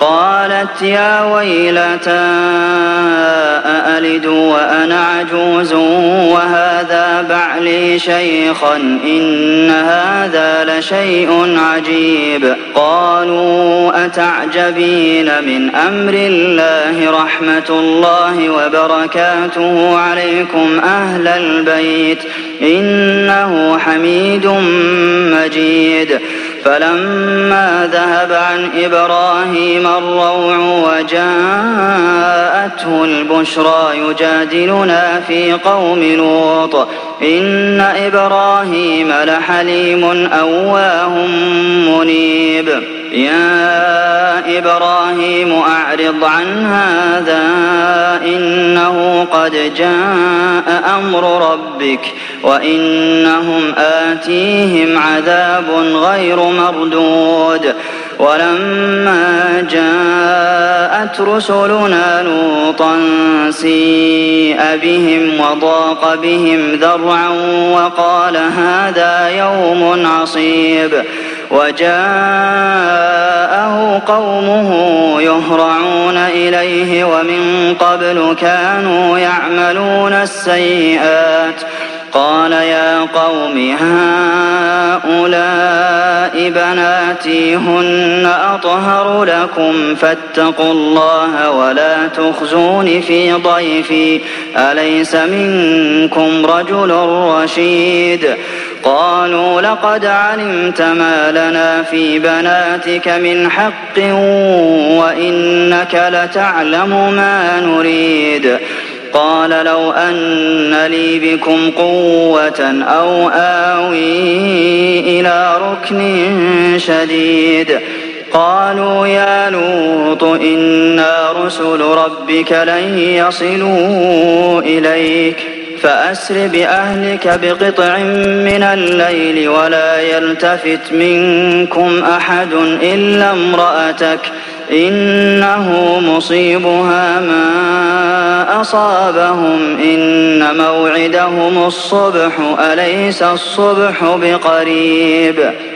قالت يا ويلتى أألد وأنا عجوز وهذا بعلي شيخا إن هذا لشيء عجيب قالوا أتعجبين من أمر الله رحمة الله وبركاته عليكم أهل البيت إنه حميد مجيد فلما ذهب عن إبراهيم الروع وجاءته البشرى يجادلنا في قوم لوط إن إبراهيم لحليم أواه منيب يا إبراهيم أعرض عن هذا إنه قد جاء أمر ربك وإنهم آتيهم عذاب غير مردود ولما جاءت رسلنا لوطا سيء بهم وضاق بهم ذرعا وقال هذا يوم عصيب وجاءه قومه يهرعون إليه ومن قبل كانوا يعملون السيئات قال يا قوم هؤلاء بناتي هن أطهر لكم فاتقوا الله ولا تخزون في ضيفي أليس منكم رجل رشيد قالوا لقد علمت ما لنا في بناتك من حق وإنك لتعلم ما نريد قال لو أن لي بكم قوة أو آوي إلى ركن شديد قالوا يا لوط إنا رسل ربك لن يصلوا إليك فأسر بأهلك بقطع من الليل ولا يلتفت منكم أحد إلا امرأتك إنه مصيبها ما أصابهم إن موعدهم الصبح أليس الصبح بقريب